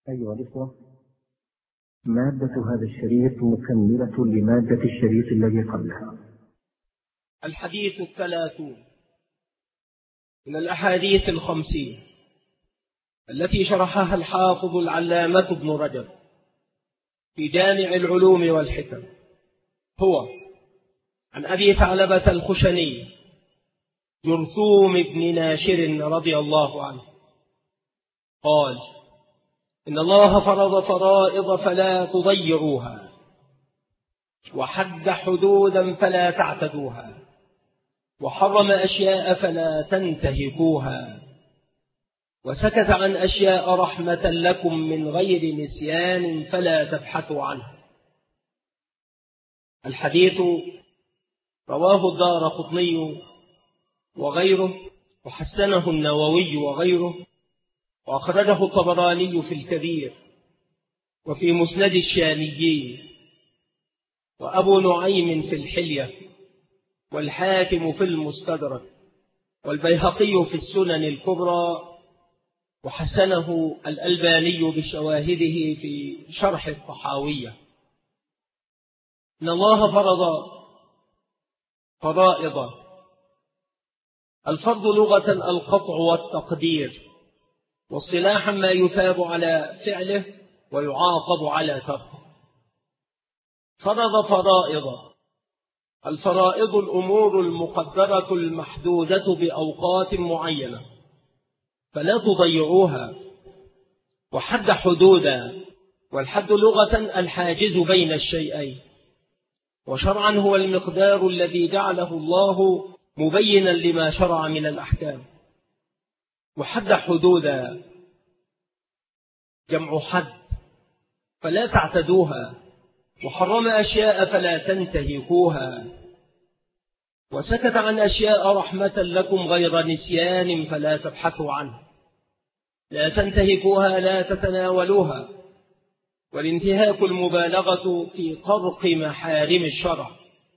أيها الإخوة، مادة هذا الشريط مكملة لمادة الشريط الذي قبله. الحديث 30 من الأحاديث 50 التي شرحها الحافظ العلامة ابن رجب في جامع العلوم والحكم، هو عن أبي ثعلبة الخشني جرثوم بن ناشر رضي الله عنه قال: إن الله فرض فرائض فلا تضيعوها، وحد حدودا فلا تعتدوها، وحرم أشياء فلا تنتهكوها، وسكت عن أشياء رحمة لكم من غير نسيان فلا تبحثوا عنها. الحديث رواه الدارقطني وغيره، وحسنه النووي وغيره، وأخرجه الطبراني في الكبير وفي مسند الشاميين، وأبو نعيم في الحلية، والحاكم في المستدرك، والبيهقي في السنن الكبرى، وحسنه الألباني بشواهده في شرح الطحاوية. إن الله فرض فرائض. الفرض لغة القطع والتقدير، واصطلاحا ما يثاب على فعله ويعاقب على تركه. فرض فرائض. الفرائض الأمور المقدرة المحدودة بأوقات معينة فلا تضيعوها، وحد حدودا. والحد لغة الحاجز بين الشيئين، وشرعا هو المقدار الذي جعله الله مبينا لما شرع من الأحكام. وحد حدودا جمع حد فلا تعتدوها، وحرم أشياء فلا تنتهكوها، وسكت عن أشياء رحمة لكم غير نسيان فلا تبحثوا عنه. لا تنتهكوها، لا تتناولوها، والانتهاك المبالغة في طرق محارم الشرع.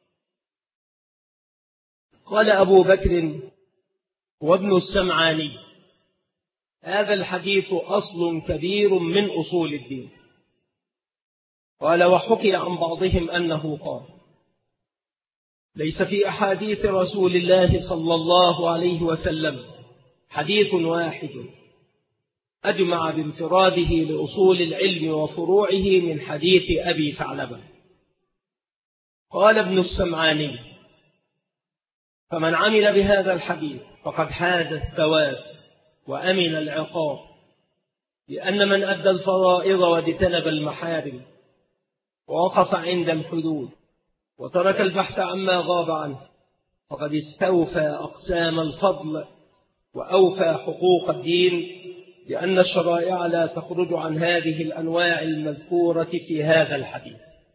قال أبو بكر وابن السمعاني: هذا الحديث أصل كبير من أصول الدين. قال: وحكي عن بعضهم أنه قال: ليس في أحاديث رسول الله صلى الله عليه وسلم حديث واحد أجمع بانفراده لأصول العلم وفروعه من حديث أبي ثعلبة. قال ابن السمعاني: فمن عمل بهذا الحديث فقد حاز الثواب وأمن العقاب، لأن من أدى الفرائض واجتنب المحارم ووقف عند الحدود وترك البحث عما غاب عنه فقد استوفى أقسام الفضل وأوفى حقوق الدين، لأن الشرائع لا تخرج عن هذه الأنواع المذكورة في هذا الحديث.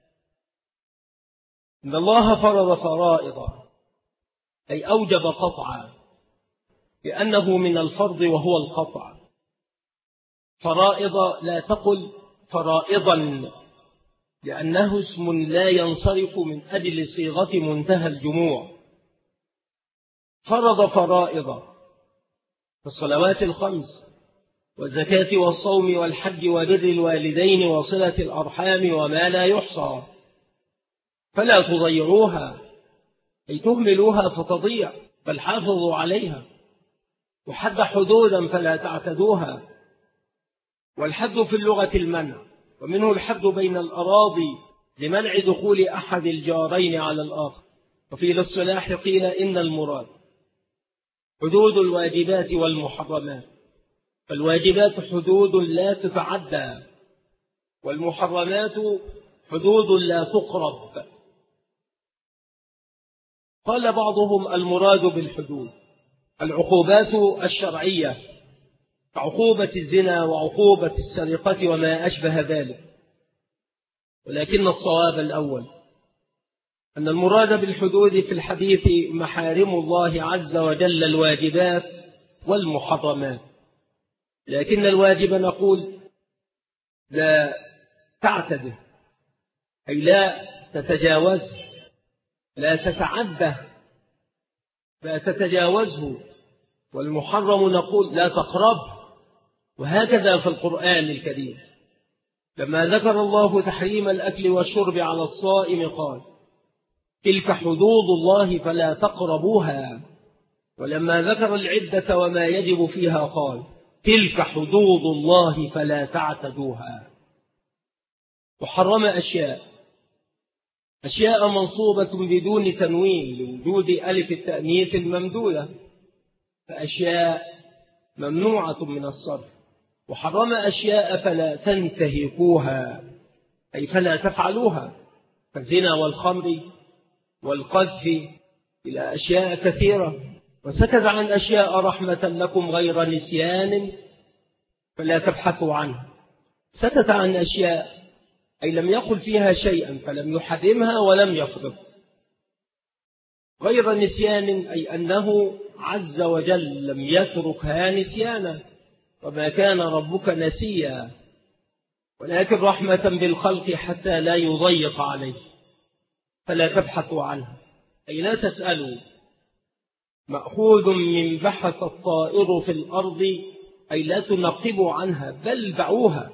إن الله فرض فرائض، أي أوجب قطعا، لأنه من الفرض وهو القطع. فرائض لا تقل فرائضا، لأنه اسم لا ينصرف من أجل صيغة منتهى الجموع. فرض فرائض الصلوات الخمس والزكاة والصوم والحج وبر الوالدين وصلة الأرحام وما لا يحصى، فلا تضيعوها، أي تهملوها فتضيع، بل حافظوا عليها. وحد حدودا فلا تعتدوها. والحد في اللغة المنع، ومنه الحد بين الأراضي لمنع دخول أحد الجارين على الآخر. وفي الاصطلاح قيل إن المراد حدود الواجبات والمحرمات، فالواجبات حدود لا تتعدى، والمحرمات حدود لا تقرب. قال بعضهم: المراد بالحدود العقوبات الشرعية، كعقوبة الزنا وعقوبة السرقة وما أشبه ذلك. ولكن الصواب الأول، أن المراد بالحدود في الحديث محارم الله عز وجل الواجبات والمحرمات. لكن الواجب نقول لا تعتده، أي لا تتجاوزه، لا تتعده، لا تتجاوزه. والمحرم نقول لا تقربه، وهكذا في القرآن الكريم. لما ذكر الله تحريم الأكل والشرب على الصائم قال: تلك حدود الله فلا تقربوها. ولما ذكر العدة وما يجب فيها قال: تلك حدود الله فلا تعتدوها. وحرم أشياء منصوبة بدون تنوين لوجود ألف التأنيث الممدودة، فأشياء ممنوعة من الصرف. وحرم أشياء فلا تنتهكوها، أي فلا تفعلوها، كالزنا والخمر والقذف إلى أشياء كثيرة. وسكت عن أشياء رحمة لكم غير نسيان فلا تبحثوا عنها. سكت عن أشياء أي لم يقل فيها شيئا فلم يحرمها ولم يفرض. غير نسيان أي أنه عز وجل لم يتركها نسيانا، وما كان ربك نسيا، ولكن رحمة بالخلق حتى لا يضيق عليه، فلا تبحثوا عنها أي لا تسألوا. مأخوذ من بحث الطائر في الأرض أي لا تنقبوا عنها بل بعوها.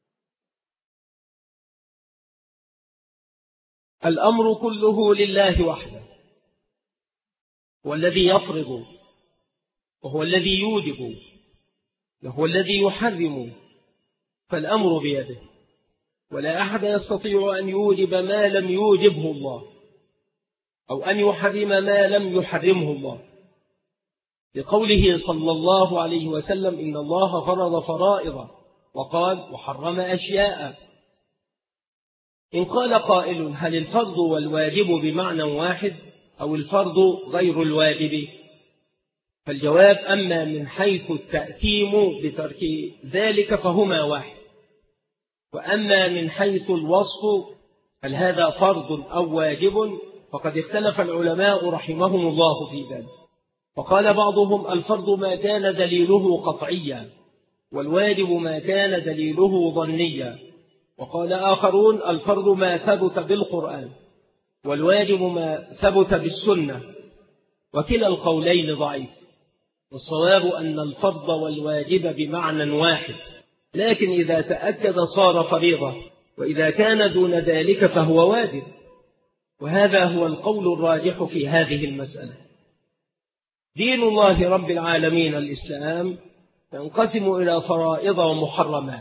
الأمر كله لله وحده، والذي يفرض وهو الذي يوجب وهو الذي يحرم، فالأمر بيده، ولا أحد يستطيع أن يوجب ما لم يوجبه الله أو أن يحرم ما لم يحرمه الله، لقوله صلى الله عليه وسلم: إن الله فرض فرائض، وقال: وحرم أشياء. إن قال قائل: هل الفرض والواجب بمعنى واحد أو الفرض غير الواجب؟ فالجواب: أما من حيث التأثيم بترك ذلك فهما واحد، وأما من حيث الوصف هل هذا فرض أو واجب فقد اختلف العلماء رحمهم الله في ذلك. فقال بعضهم: الفرض ما كان دليله قطعيا، والواجب ما كان دليله ظنيا. وقال آخرون: الفرض ما ثبت بالقرآن، والواجب ما ثبت بالسنة، وكلا القولين ضعيف. والصواب أن الفرض والواجب بمعنى واحد، لكن إذا تأكد صار فريضة، وإذا كان دون ذلك فهو واجب. وهذا هو القول الراجح في هذه المسألة. دين الله رب العالمين الإسلام ينقسم إلى فرائض ومحرمات،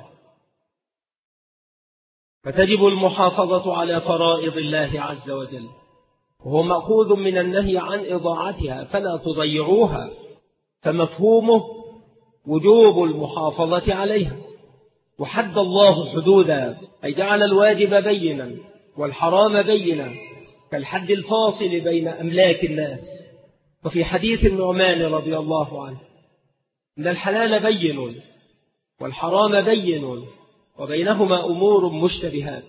فتجب المحافظة على فرائض الله عز وجل، وهو مأخوذ من النهي عن إضاعتها فلا تضيعوها، فمفهومه وجوب المحافظة عليها. وحد الله حدودا أي جعل الواجب بينا والحرام بينا، كالحد الفاصل بين أملاك الناس. وفي حديث النعمان رضي الله عنه: إن الحلال بين والحرام بين وبينهما أمور مشتبهات.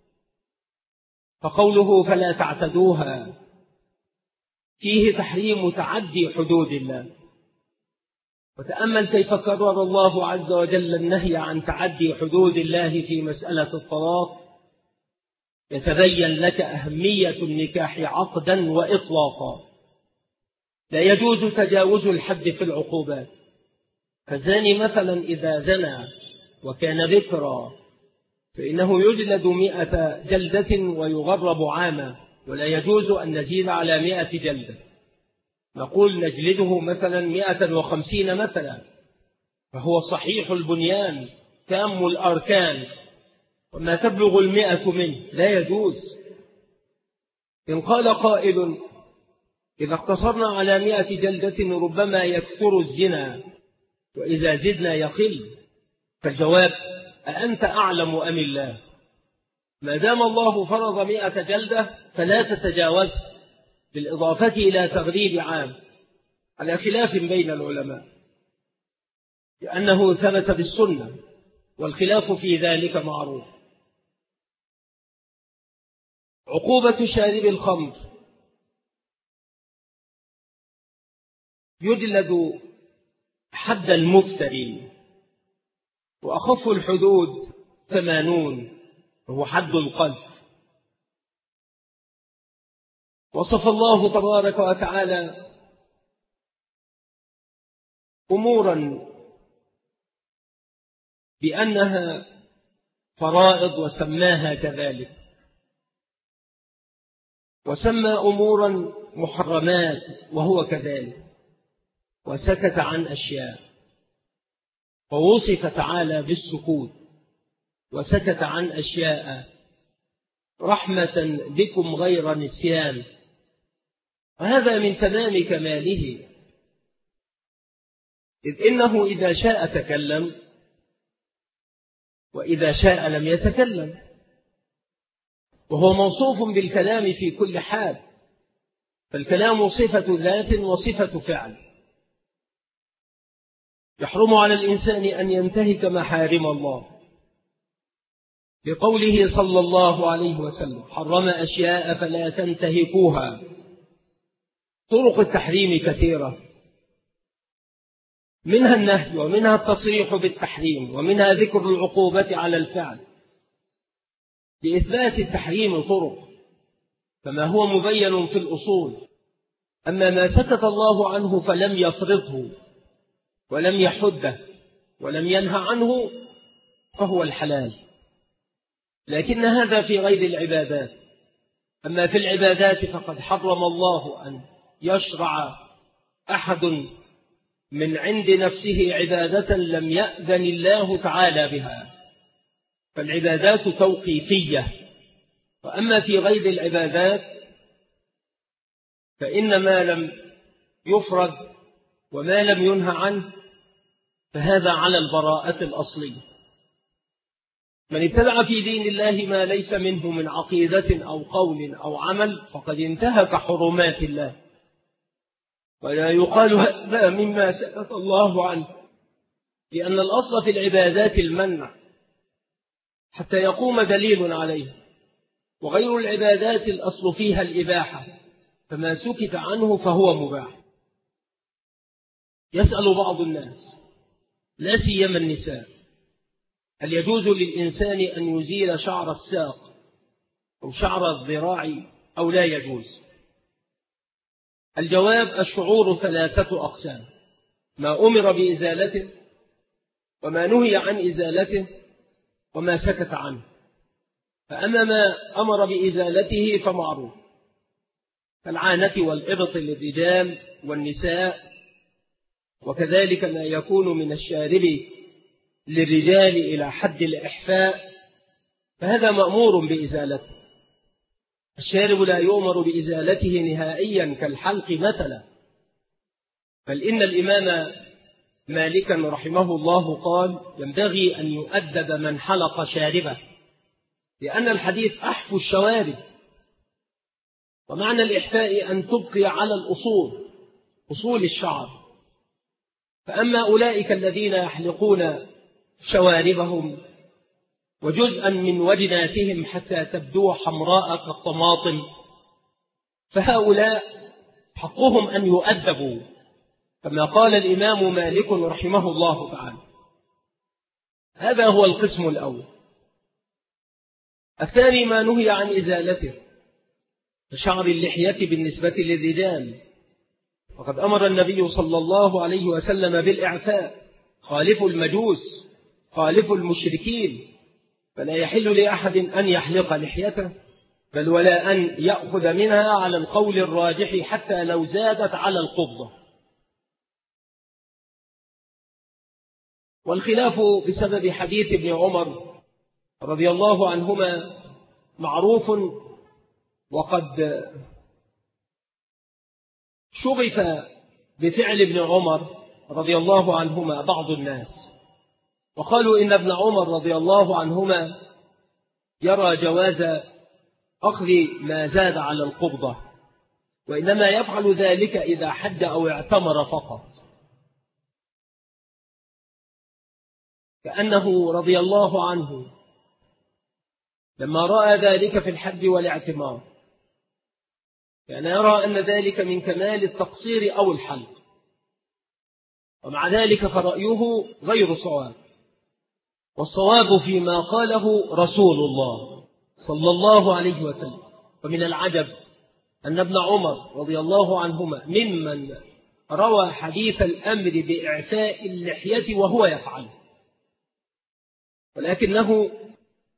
فقوله فلا تعتدوها فيه تحريم تعدي حدود الله. وتأمل كيف كرر الله عز وجل النهي عن تعدي حدود الله في مسألة الطلاق، يتبين لك أهمية النكاح عقدا وإطلاقا. لا يجوز تجاوز الحد في العقوبات، فالزاني مثلا إذا زنى وكان ذكرا فإنه يجلد 100 جلدة ويغرب عاما، ولا يجوز أن نزيد على 100 جلدة، نقول نجلده مثلا 150 مثلا، فهو صحيح البنيان تام الأركان، وما تبلغ 100 منه لا يجوز. إن قال قائل: إذا اقتصرنا على 100 جلدة ربما يكثر الزنا، وإذا زدنا يقل. فالجواب: أأنت أعلم أم الله؟ ما دام الله فرض 100 جلدة فلا تتجاوزها، بالإضافة إلى تغريب عام، على خلاف بين العلماء، لأنه ثبت بالسنة، والخلاف في ذلك معروف. عقوبة شارب الخمر: يجلد حد المفتري، وأخف الحدود 80، وهو حد القذف. وصف الله تبارك وتعالى أمورا بأنها فرائض وسماها كذلك، وسمى أمورا محرمات وهو كذلك، وسكت عن أشياء، ووصف تعالى بالسكوت وسكت عن أشياء رحمة بكم غير نسيان. وهذا من تمام كماله، إذ إنه إذا شاء تكلم وإذا شاء لم يتكلم، وهو موصوف بالكلام في كل حال، فالكلام صفة ذات وصفة فعل. يحرم على الإنسان أن ينتهك محارم الله، بقوله صلى الله عليه وسلم: حرم أشياء فلا تنتهكوها. طرق التحريم كثيرة، منها النهي ومنها التصريح بالتحريم ومنها ذكر العقوبة على الفعل. لإثبات التحريم طرق كما هو مبين في الأصول، أما ما سكت الله عنه فلم يفرضه ولم يحده ولم ينهى عنه فهو الحلال، لكن هذا في غير العبادات. أما في العبادات فقد حرم الله أن يشرع أحد من عند نفسه عبادة لم يأذن الله تعالى بها، فالعبادات توقيفية. وأما في غير العبادات فإن ما لم يفرض وما لم ينهى عنه فهذا على البراءة الأصلية. من ابتدع في دين الله ما ليس منه من عقيدة أو قول أو عمل فقد انتهك حرمات الله، ولا يقال هذا مما سكت الله عنه، لأن الأصل في العبادات المنع حتى يقوم دليل عليه، وغير العبادات الأصل فيها الإباحة، فما سكت عنه فهو مباح. يسأل بعض الناس لا سيما النساء: هل يجوز للإنسان أن يزيل شعر الساق أو شعر الذراع أو لا يجوز؟ الجواب: الشعور 3 أقسام: ما أمر بإزالته، وما نهي عن إزالته، وما سكت عنه. فأما ما أمر بإزالته فمعروف، كالعانة والإبط للرجال والنساء، وكذلك ما يكون من الشارب للرجال إلى حد الإحفاء، فهذا مأمور بإزالته. الشارب لا يؤمر بإزالته نهائيا كالحلق مثلا، بل إن الإمام مالكا رحمه الله قال: ينبغي أن يؤدب من حلق شاربه، لأن الحديث أحفو الشوارب، ومعنى الإحفاء أن تبقي على الأصول، أصول الشعر. فأما أولئك الذين يحلقون شواربهم وجزءا من وجناتهم حتى تبدو حمراء كالطماطم، فهؤلاء حقهم أن يؤدبوا كما قال الإمام مالك رحمه الله تعالى. هذا هو القسم الأول. الثاني ما نهي عن إزالته، شعر اللحية بالنسبة للرجال، وقد أمر النبي صلى الله عليه وسلم بالإعفاء: خالفوا المجوس، خالفوا المشركين. فلا يحل لأحد أن يحلق لحيته، بل ولا أن يأخذ منها على القول الراجح حتى لو زادت على القبضة. والخلاف بسبب حديث ابن عمر رضي الله عنهما معروف، وقد شغف بفعل ابن عمر رضي الله عنهما بعض الناس، وقالوا إن ابن عمر رضي الله عنهما يرى جواز أخذ ما زاد على القبضة، وإنما يفعل ذلك إذا حج أو اعتمر فقط، كأنه رضي الله عنه لما رأى ذلك في الحج والاعتمار كان يرى أن ذلك من كمال التقصير أو الحلق، ومع ذلك فرأيه غير صواب، والصواب فيما قاله رسول الله صلى الله عليه وسلم. ومن العجب أن ابن عمر رضي الله عنهما ممن روى حديث الأمر بإعفاء اللحية وهو يفعل، ولكنه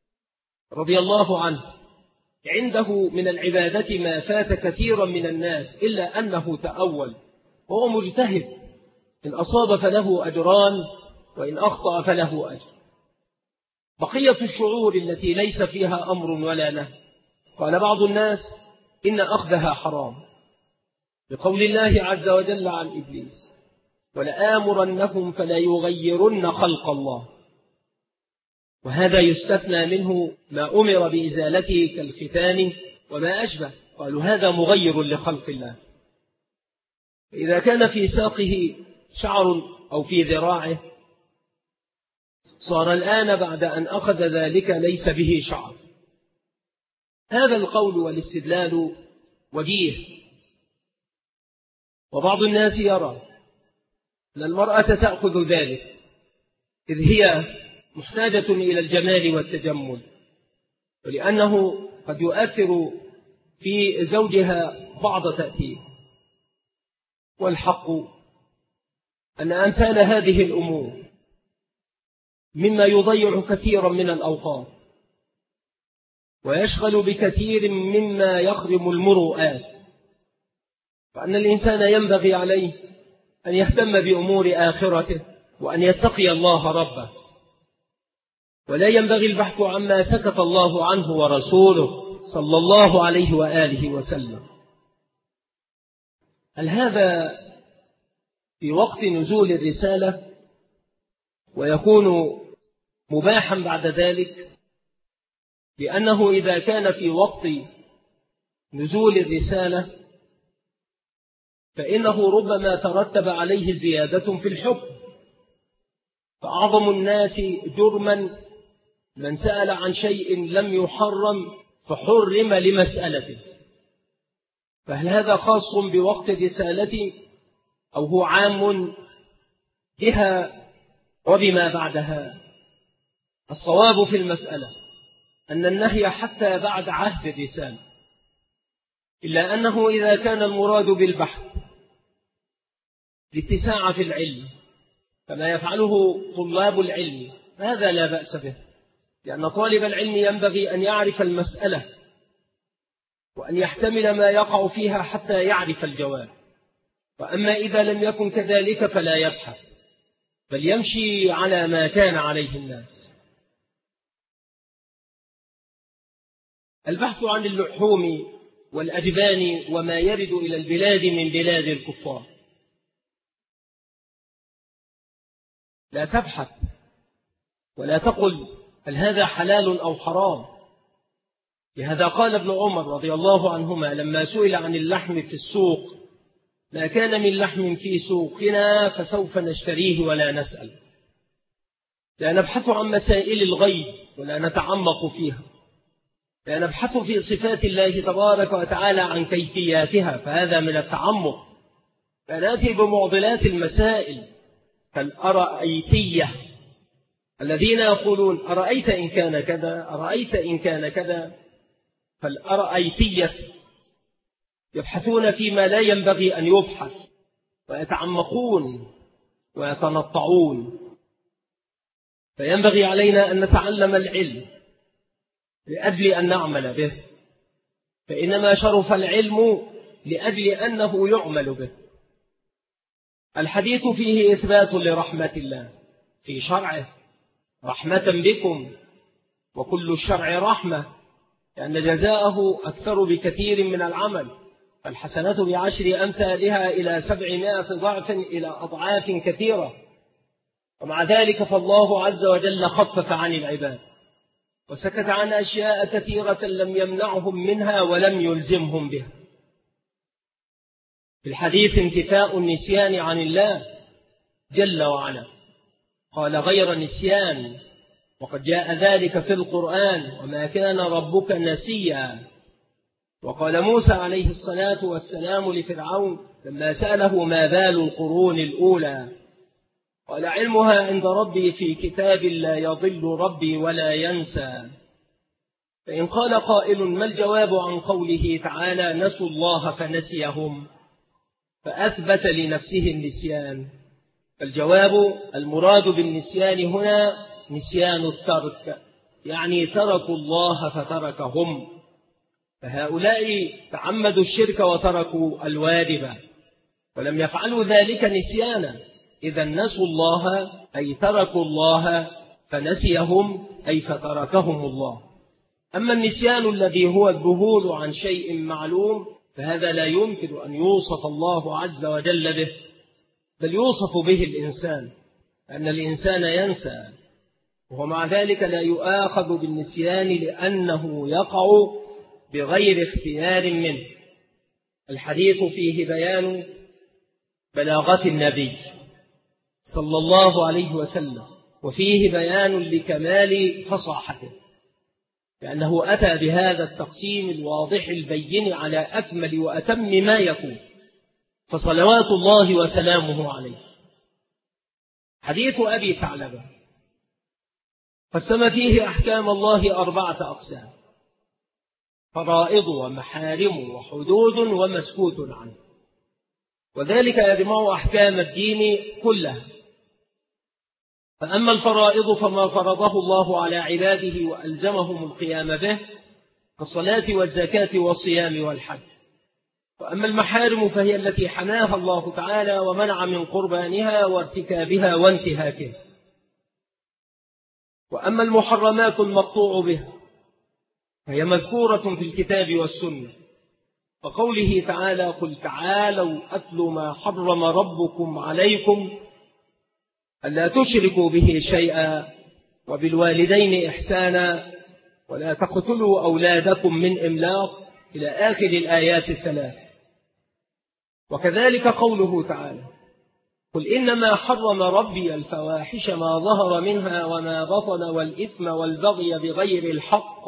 رضي الله عنه عنده من العبادة ما فات كثيرا من الناس إلا أنه تأول وهو مجتهد، إن أصاب فله أجران وإن أخطأ فله أجر. بقية الشعور التي ليس فيها أمر ولا نهي، قال بعض الناس إن أخذها حرام بقول الله عز وجل عن إبليس ولآمرنهم فلا يغيرن خلق الله، وهذا يستثنى منه ما أمر بإزالته كالختان وما أشبه، قالوا هذا مغير لخلق الله. إذا كان في ساقه شعر أو في ذراعه صار الآن بعد أن أخذ ذلك ليس به شعر. هذا القول والاستدلال وجيه، وبعض الناس يرى أن المرأة تأخذ ذلك إذ هي محتاجة إلى الجمال والتجمل، ولأنه قد يؤثر في زوجها بعض تأثير. والحق أن أمثال هذه الأمور مما يضيع كثيرا من الأوقات ويشغل بكثير مما يخرم المروءات، فأن الإنسان ينبغي عليه أن يهتم بأمور آخرته وأن يتقي الله ربه، ولا ينبغي البحث عما سكت الله عنه ورسوله صلى الله عليه وآله وسلم. هل هذا في وقت نزول الرسالة ويكون مباحا بعد ذلك؟ لأنه إذا كان في وقت نزول الرسالة فإنه ربما ترتب عليه زيادة في الحكم، فأعظم الناس جرما من سأل عن شيء لم يحرم فحرم لمسألته. فهل هذا خاص بوقت الرسالة أو هو عام بها وبما بعدها؟ الصواب في المسألة أن النهي حتى بعد عهد الرسالة، إلا أنه إذا كان المراد بالبحث لاتساع في العلم كما يفعله طلاب العلم فهذا لا بأس به، لأن طالب العلم ينبغي أن يعرف المسألة وأن يحتمل ما يقع فيها حتى يعرف الجواب. وأما إذا لم يكن كذلك فلا يبحث بل يمشي على ما كان عليه الناس. البحث عن اللحوم والأجبان وما يرد إلى البلاد من بلاد الكفار، لا تبحث ولا تقل هل هذا حلال أو حرام. لهذا قال ابن عمر رضي الله عنهما لما سئل عن اللحم في السوق ما كان من لحم في سوقنا فسوف نشتريه ولا نسأل. لا نبحث عن مسائل الغيب ولا نتعمق فيها، لا نبحث في صفات الله تبارك وتعالى عن كيفياتها فهذا من التعمق، فنأتي بمعضلات المسائل كالأرأيتية الذين يقولون أرأيت إن كان كذا أرأيت إن كان كذا. فالأرأيتية يبحثون فيما لا ينبغي أن يبحث ويتعمقون ويتنطعون. فينبغي علينا أن نتعلم العلم لأجل أن نعمل به، فإنما شرف العلم لأجل أنه يعمل به. الحديث فيه إثبات لرحمة الله في شرعه، رحمة بكم وكل الشرع رحمة، لأن جزاءه أكثر بكثير من العمل، فالحسنة بعشر أمثالها إلى 700 ضعف إلى أضعاف كثيرة. ومع ذلك فالله عز وجل خفف عن العباد وسكت عن أشياء كثيرة لم يمنعهم منها ولم يلزمهم بها. في الحديث انتفاء النسيان عن الله جل وعلا، قال غير نسيان، وقد جاء ذلك في القرآن وما كان ربك نسيا. وقال موسى عليه الصلاة والسلام لفرعون لما سأله ما بال القرون الأولى قال علمها عند ربي في كتاب لا يضل ربي ولا ينسى. فإن قال قائل ما الجواب عن قوله تعالى نسوا الله فنسيهم فأثبت لنفسه النسيان؟ فالجواب المراد بالنسيان هنا نسيان الترك، يعني تركوا الله فتركهم، فهؤلاء تعمدوا الشرك وتركوا الواجب ولم يفعلوا ذلك نسيانا، إذا نسوا الله أي تركوا الله فنسيهم أي فتركهم الله. أما النسيان الذي هو الذهول عن شيء معلوم فهذا لا يمكن أن يوصف الله عز وجل به، بل يوصف به الإنسان، أن الإنسان ينسى وهو مع ذلك لا يؤاخذ بالنسيان لأنه يقع بغير اختيار منه. الحديث فيه بيان بلاغة النبي صلى الله عليه وسلم، وفيه بيان لكمال فصاحته، لأنه أتى بهذا التقسيم الواضح البين على أكمل وأتم ما يكون، فصلوات الله وسلامه عليه. حديث أبي ثعلبة قسم فيه أحكام الله 4 أقسام: فرائض ومحارم وحدود ومسكوت عنه، وذلك يجمع أحكام الدين كلها. فأما الفرائض فما فرضه الله على عباده وألزمهم القيام به كالصلاة والزكاة والصيام والحج. وأما المحارم فهي التي حماها الله تعالى ومنع من قربانها وارتكابها وانتهاكها. وأما المحرمات المقطوع بها فهي مذكورة في الكتاب والسنة، وقوله تعالى: قل تعالوا أتل ما حرم ربكم عليكم ألا تشركوا به شيئا وبالوالدين إحسانا ولا تقتلوا أولادكم من إملاق إلى آخر الآيات 3. وكذلك قوله تعالى: قل إنما حرم ربي الفواحش ما ظهر منها وما بطن والإثم والبغي بغير الحق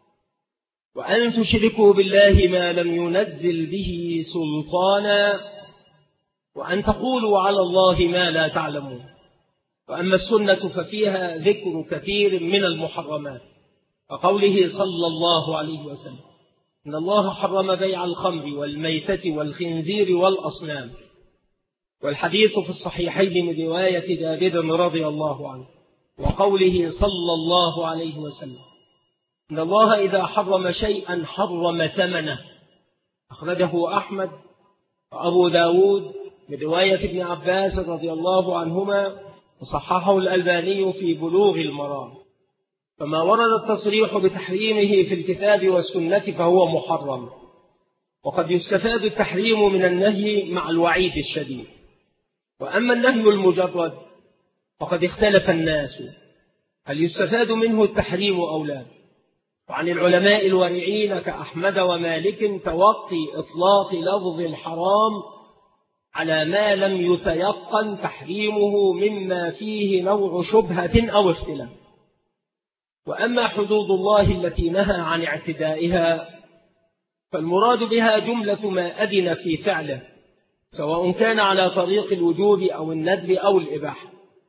وأن تشركوا بالله ما لم ينزل به سلطانا وأن تقولوا على الله ما لا تعلمون. وأما السنة ففيها ذكر كثير من المحرمات، وقوله صلى الله عليه وسلم: إن الله حرم بيع الخمر والميتة والخنزير والأصنام. والحديث في الصحيحين من رواية جابر رضي الله عنه، وقوله صلى الله عليه وسلم: إن الله إذا حرم شيئا حرم ثمنه. أخرجه أحمد وأبو داود من رواية ابن عباس رضي الله عنهما، وصححه الألباني في بلوغ المرام. فما ورد التصريح بتحريمه في الكتاب والسنة فهو محرم، وقد يستفاد التحريم من النهي مع الوعيد الشديد. وأما النهي المجرد فقد اختلف الناس هل يستفاد منه التحريم أو لا. وعن العلماء الورعين كأحمد ومالك توقي إطلاق لفظ الحرام على ما لم يتيقن تحريمه مما فيه نوع شبهة أو اختلاف. وأما حدود الله التي نهى عن اعتدائها فالمراد بها جملة ما أذن في فعله، سواء كان على طريق الوجوب أو الندب أو الإباحة.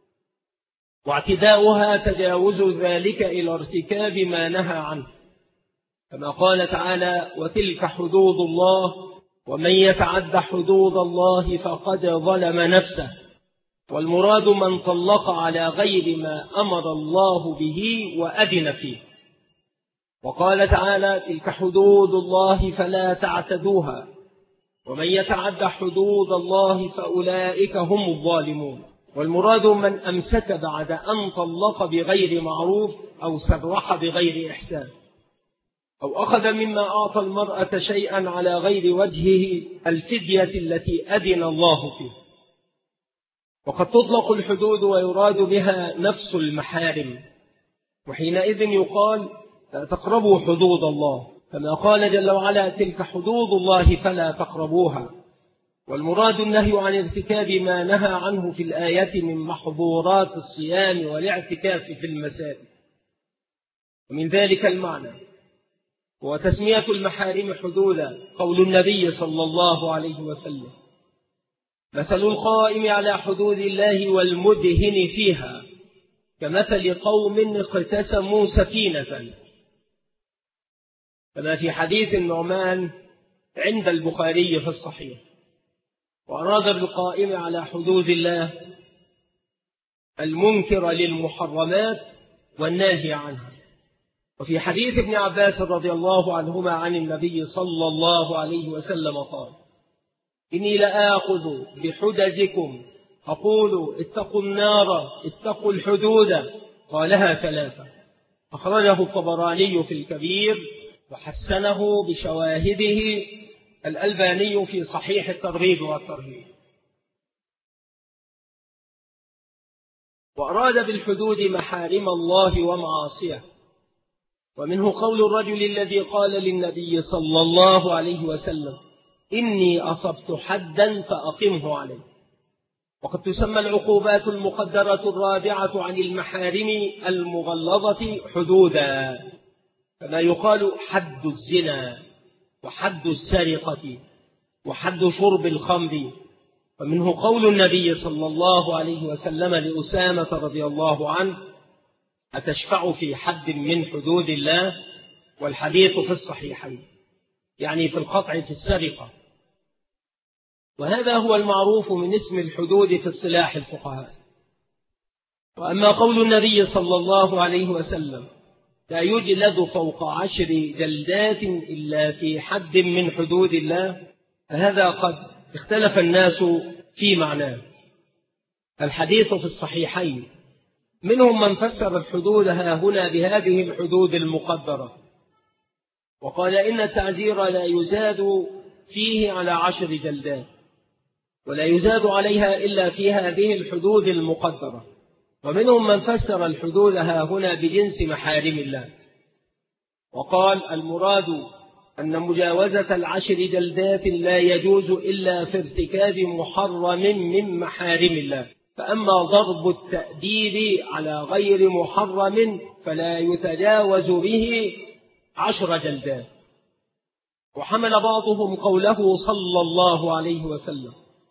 واعتداؤها تجاوز ذلك إلى ارتكاب ما نهى عنه، كما قال تعالى: وتلك حدود الله ومن يتعد حدود الله فقد ظلم نفسه. والمراد من طلق على غير ما أمر الله به وأذن فيه. وقال تعالى: تلك حدود الله فلا تعتدوها ومن يتعد حدود الله فأولئك هم الظالمون. والمراد من أمسك بعد أن طلق بغير معروف أو سرح بغير إحسان، أو أخذ مما أعطى المرأة شيئا على غير وجهه الفدية التي أذن الله فيه. وقد تطلق الحدود ويراد بها نفس المحارم، وحينئذ يقال: لا تقربوا حدود الله، كما قال جل وعلا: تلك حدود الله فلا تقربوها. والمراد النهي عن ارتكاب ما نهى عنه في الآية من محظورات الصيام والاعتكاف في المساجد. ومن ذلك المعنى وتسمية المحارم حدودا قول النبي صلى الله عليه وسلم: مثل القائم على حدود الله والمدهن فيها كمثل قوم اقتسموا سفينة، كما في حديث النعمان عند البخاري في الصحيح. وأراد بالقائم على حدود الله المنكر للمحرمات والناهي عنها، وفي حديث ابن عباس رضي الله عنهما عن النبي صلى الله عليه وسلم قال: إني لآخذ بحدزكم أقول اتقوا النار اتقوا الحدود، قالها 3. أخرجه الطبراني في الكبير وحسنه بشواهده الألباني في صحيح الترغيب والترهيب. وأراد بالحدود محارم الله ومعاصيه، ومنه قول الرجل الذي قال للنبي صلى الله عليه وسلم: إني أصبت حدا فأقمه عليه. وقد تسمى العقوبات المقدرة الرابعة عن المحارم المغلظة حدودا، كما يقال حد الزنا وحد السرقة وحد شرب الخمر. ومنه قول النبي صلى الله عليه وسلم لأسامة رضي الله عنه: أتشفع في حد من حدود الله؟ والحديث في الصحيحين، يعني في القطع في السرقة. وهذا هو المعروف من اسم الحدود في اصطلاح الفقهاء. وأما قول النبي صلى الله عليه وسلم: لا يجلد فوق 10 جلدات إلا في حد من حدود الله، فهذا قد اختلف الناس في معناه. الحديث في الصحيحين، منهم من فسر الحدود ها هنا بهذه الحدود المقدرة، وقال إن التعزير لا يزاد فيه على 10 جلدات، ولا يزاد عليها إلا في هذه الحدود المقدرة. ومنهم من فسر الحدود ها هنا بجنس محارم الله، وقال المراد أن مجاوزة 10 جلدات لا يجوز إلا في ارتكاب محرم من محارم الله. فأما ضرب التأديب على غير محرم فلا يتجاوز به 10 جلدات. وحمل بعضهم قوله صلى الله عليه وسلم: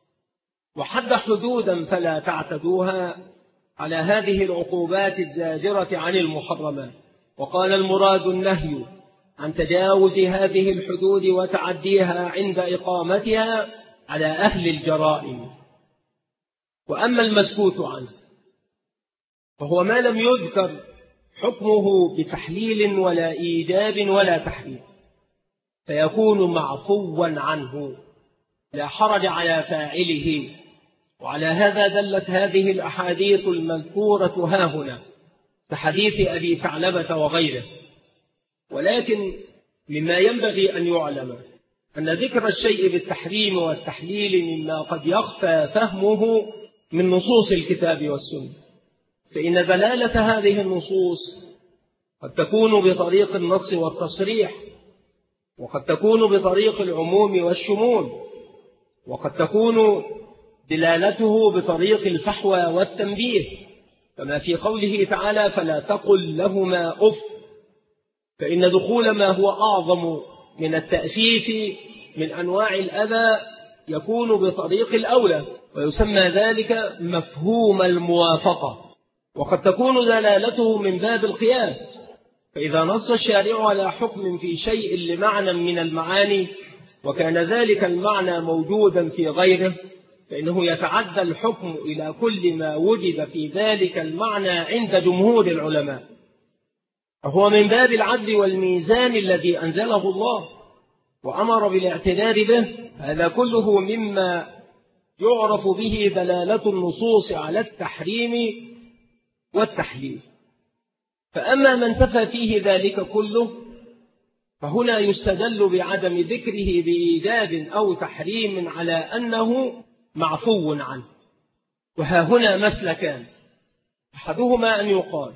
وحد حدودا فلا تعتدوها، على هذه العقوبات الزاجرة عن المحرمات. وقال المراد النهي عن تجاوز هذه الحدود وتعديها عند إقامتها على أهل الجرائم. وأما المسكوت عنه فهو ما لم يذكر حكمه بتحليل ولا إيجاب ولا تحريم، فيكون معفوا عنه لا حرج على فاعله. وعلى هذا دلت هذه الأحاديث المذكورة هاهنا كحديث أبي ثعلبة وغيره. ولكن مما ينبغي أن يعلم أن ذكر الشيء بالتحريم والتحليل مما قد يخفى فهمه من نصوص الكتاب والسنة، فإن دلالة هذه النصوص قد تكون بطريق النص والتصريح، وقد تكون بطريق العموم والشمول، وقد تكون دلالته بطريق الفحوى والتنبيه، كما في قوله تعالى: فلا تقل لهما أف، فإن دخول ما هو أعظم من التأفيف من أنواع الأذى يكون بطريق الأولى، ويسمى ذلك مفهوم الموافقة. وقد تكون دلالته من باب القياس، فإذا نص الشارع على حكم في شيء لمعنى من المعاني وكان ذلك المعنى موجودا في غيره، فإنه يتعدى الحكم إلى كل ما وجد في ذلك المعنى عند جمهور العلماء، فهو من باب العدل والميزان الذي أنزله الله وأمر بالاعتداد به. هذا كله مما يعرف به دلالة النصوص على التحريم والتحليل. فأما من تفى فيه ذلك كله فهنا يستدل بعدم ذكره بإيجاب أو تحريم على أنه معفو عنه. وها هنا مسلكان: أحدهما أن يقال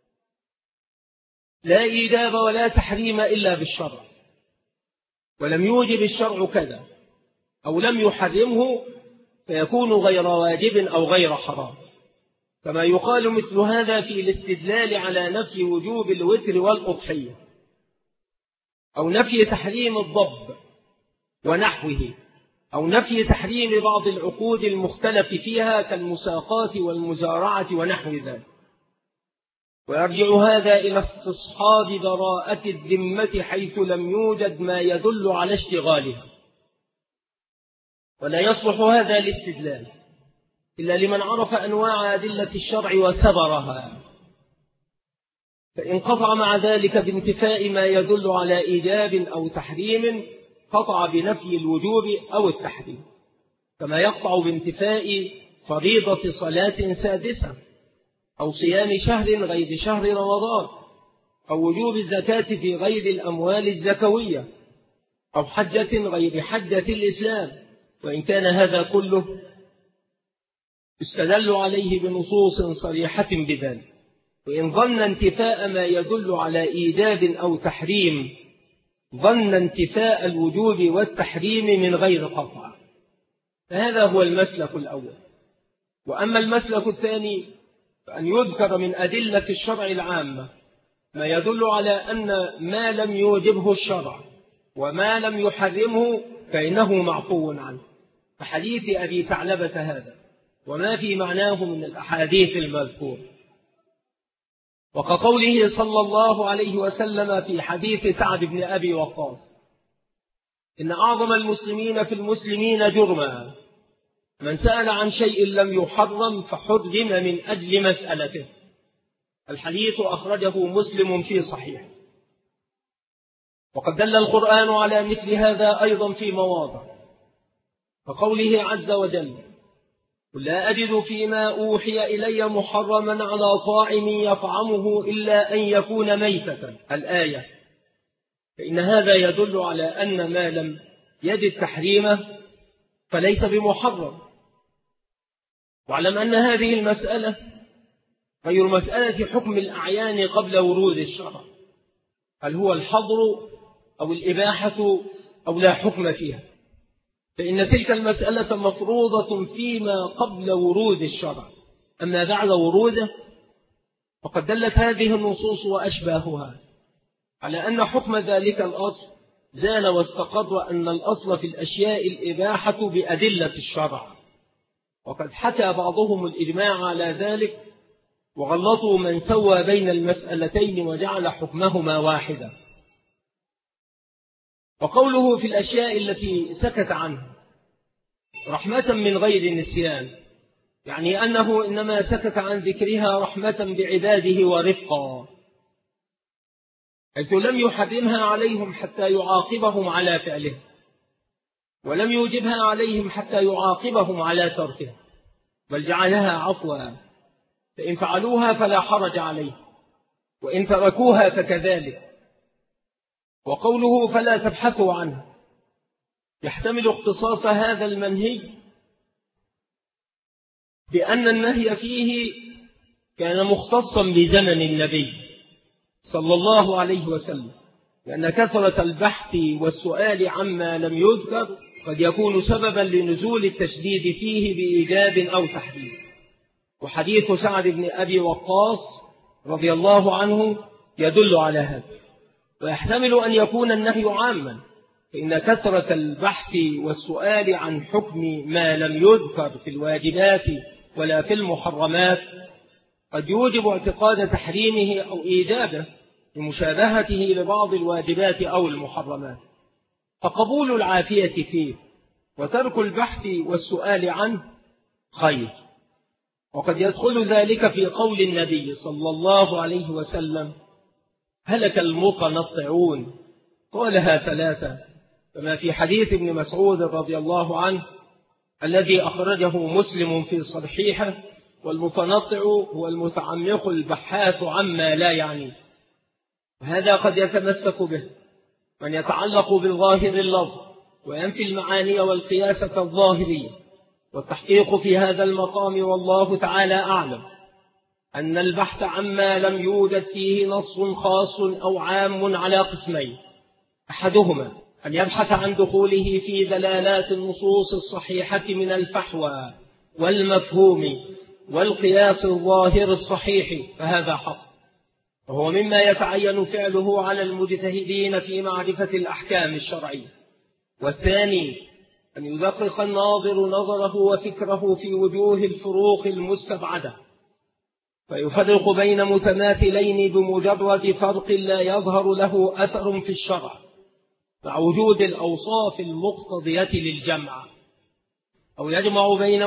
لا إيجاب ولا تحريم إلا بالشرع، ولم يوجب الشرع كذا أو لم يحرمه فيكون غير واجب أو غير حرام، كما يقال مثل هذا في الاستدلال على نفي وجوب الوتر والأضحية، أو نفي تحريم الضب ونحوه، أو نفي تحريم بعض العقود المختلف فيها كالمساقات والمزارعة ونحو ذلك. ويرجع هذا إلى استصحاب براءة الذمة حيث لم يوجد ما يدل على اشتغالها، ولا يصلح هذا الاستدلال إلا لمن عرف أنواع أدلة الشرع وسبرها. فإن قطع مع ذلك بانتفاء ما يدل على إيجاب أو تحريم قطع بنفي الوجوب أو التحريم، كما يقطع بانتفاء فريضة صلاة سادسة أو صيام شهر غير شهر رمضان أو وجوب الزكاة في غير الأموال الزكوية أو حجة غير حجة الإسلام، وإن كان هذا كله استدل عليه بنصوص صريحة بذلك. وإن ظن انتفاء ما يدل على إيجاب أو تحريم ظن انتفاء الوجوب والتحريم من غير قطع، فهذا هو المسلك الأول. وأما المسلك الثاني فأن يذكر من أدلة الشرع العامة ما يدل على أن ما لم يوجبه الشرع وما لم يحرمه فإنه معفو عنه، فحديث أبي ثعلبة هذا وما في معناه من الأحاديث المذكورة، وكقوله صلى الله عليه وسلم في حديث سعد بن أبي وقاص: إن أعظم المسلمين في المسلمين جرما من سأل عن شيء لم يحرم فحرم من أجل مسألته. الحديث أخرجه مسلم في صحيح. وقد دل القرآن على مثل هذا أيضا في مواضع، فقوله عز وجل: قل لا أجد فيما أوحي إلي محرما على طاعم يطعمه إلا أن يكون ميتة، الآية. فإن هذا يدل على أن ما لم يجد تحريمه فليس بمحرم. واعلم أن هذه المسألة غير مسألة حكم الأعيان قبل ورود الشرع، هل هو الحظر أو الإباحة أو لا حكم فيها، فإن تلك المسألة مفروضة فيما قبل ورود الشرع. أما بعد وروده فقد دلت هذه النصوص وأشباهها على أن حكم ذلك الأصل زال، واستقر أن الأصل في الأشياء الإباحة بأدلة الشرع. وقد حكى بعضهم الإجماع على ذلك وغلطوا من سوى بين المسألتين وجعل حكمهما واحدا. وقوله في الأشياء التي سكت عنها رحمة من غير نسيان، يعني أنه إنما سكت عن ذكرها رحمة بعباده ورفقا، حيث لم يحرمها عليهم حتى يعاقبهم على فعله، ولم يوجبها عليهم حتى يعاقبهم على تركها، بل جعلها عفوا، فإن فعلوها فلا حرج عليه، وإن تركوها فكذلك. وقوله فلا تبحثوا عنها يحتمل اختصاص هذا المنهي بأن النهي فيه كان مختصا بزمن النبي صلى الله عليه وسلم، لأن كثرة البحث والسؤال عما لم يذكر قد يكون سببا لنزول التشديد فيه بإيجاب أو تحريم. وحديث سعد بن أبي وقاص رضي الله عنه يدل على هذا. ويحتمل أن يكون النهي عاما، فإن كثرة البحث والسؤال عن حكم ما لم يذكر في الواجبات ولا في المحرمات قد يوجب اعتقاد تحريمه أو إيجابه لمشابهته لبعض الواجبات أو المحرمات، فقبول العافية فيه وترك البحث والسؤال عنه خير. وقد يدخل ذلك في قول النبي صلى الله عليه وسلم: هلك المتنطعون، قالها ثلاثة، كما في حديث ابن مسعود رضي الله عنه الذي أخرجه مسلم في صحيحه: والمتنطع هو المتعمق البحاث عما لا يعنيه. وهذا قد يتمسك به من يتعلق بالظاهر اللفظ وينفي المعاني والقياسة الظاهرية. والتحقيق في هذا المقام والله تعالى أعلم أن البحث عما لم يوجد فيه نص خاص أو عام على قسمين: أحدهما أن يبحث عن دخوله في دلالات النصوص الصحيحة من الفحوى والمفهوم والقياس الظاهر الصحيح، فهذا حق، وهو مما يتعين فعله على المجتهدين في معرفة الأحكام الشرعية. والثاني أن يدقق الناظر نظره وفكره في وجوه الفروق المستبعدة، فيفرق بين متماثلين بمجرد فرق لا يظهر له أثر في الشرع، مع وجود الأوصاف المقتضية للجمع، أو يجمع بين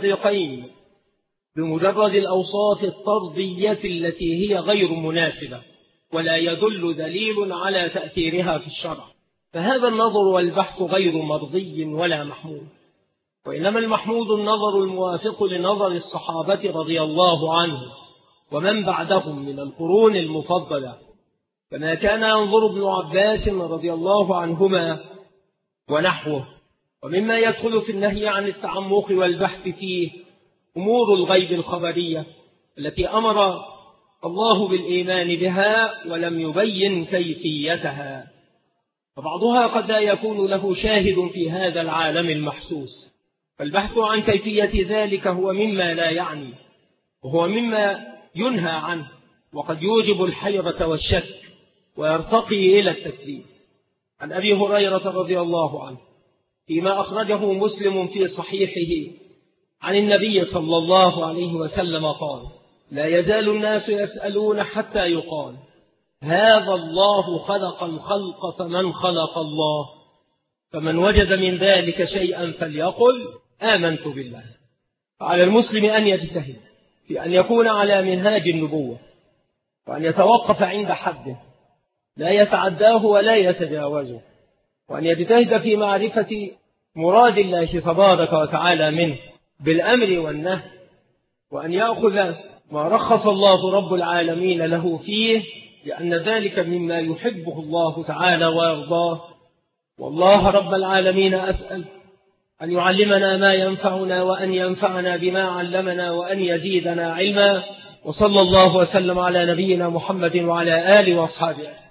متفرقين بمجرد الأوصاف الطردية التي هي غير مناسبة. ولا يدل دليل على تأثيرها في الشرع، فهذا النظر والبحث غير مرضي ولا محمود، وإنما المحمود النظر الموافق لنظر الصحابة رضي الله عنهم ومن بعدهم من القرون المفضلة، كما كان ينظر ابن عباس رضي الله عنهما ونحوه. ومما يدخل في النهي عن التعمق والبحث فيه أمور الغيب الخبرية التي أمر الله بالإيمان بها ولم يبين كيفيتها، فبعضها قد لا يكون له شاهد في هذا العالم المحسوس، فالبحث عن كيفية ذلك هو مما لا يعني، وهو مما ينهى عنه، وقد يوجب الحيرة والشك ويرتقي إلى التكذيب. عن أبي هريرة رضي الله عنه فيما أخرجه مسلم في صحيحه عن النبي صلى الله عليه وسلم قال: لا يزال الناس يسألون حتى يقال هذا الله خلق الخلق فمن خلق الله، فمن وجد من ذلك شيئا فليقل آمنت بالله. فعلى المسلم أن يجتهد في أن يكون على منهاج النبوة، وأن يتوقف عند حده لا يتعداه ولا يتجاوزه، وأن يجتهد في معرفة مراد الله تبارك وتعالى منه بالأمر والنهي، وأن يأخذ ما رخص الله رب العالمين له فيه، لأن ذلك مما يحبه الله تعالى ويرضاه. والله رب العالمين أسأل أن يعلمنا ما ينفعنا، وأن ينفعنا بما علمنا، وأن يزيدنا علما. وصلى الله وسلم على نبينا محمد وعلى آله وأصحابه.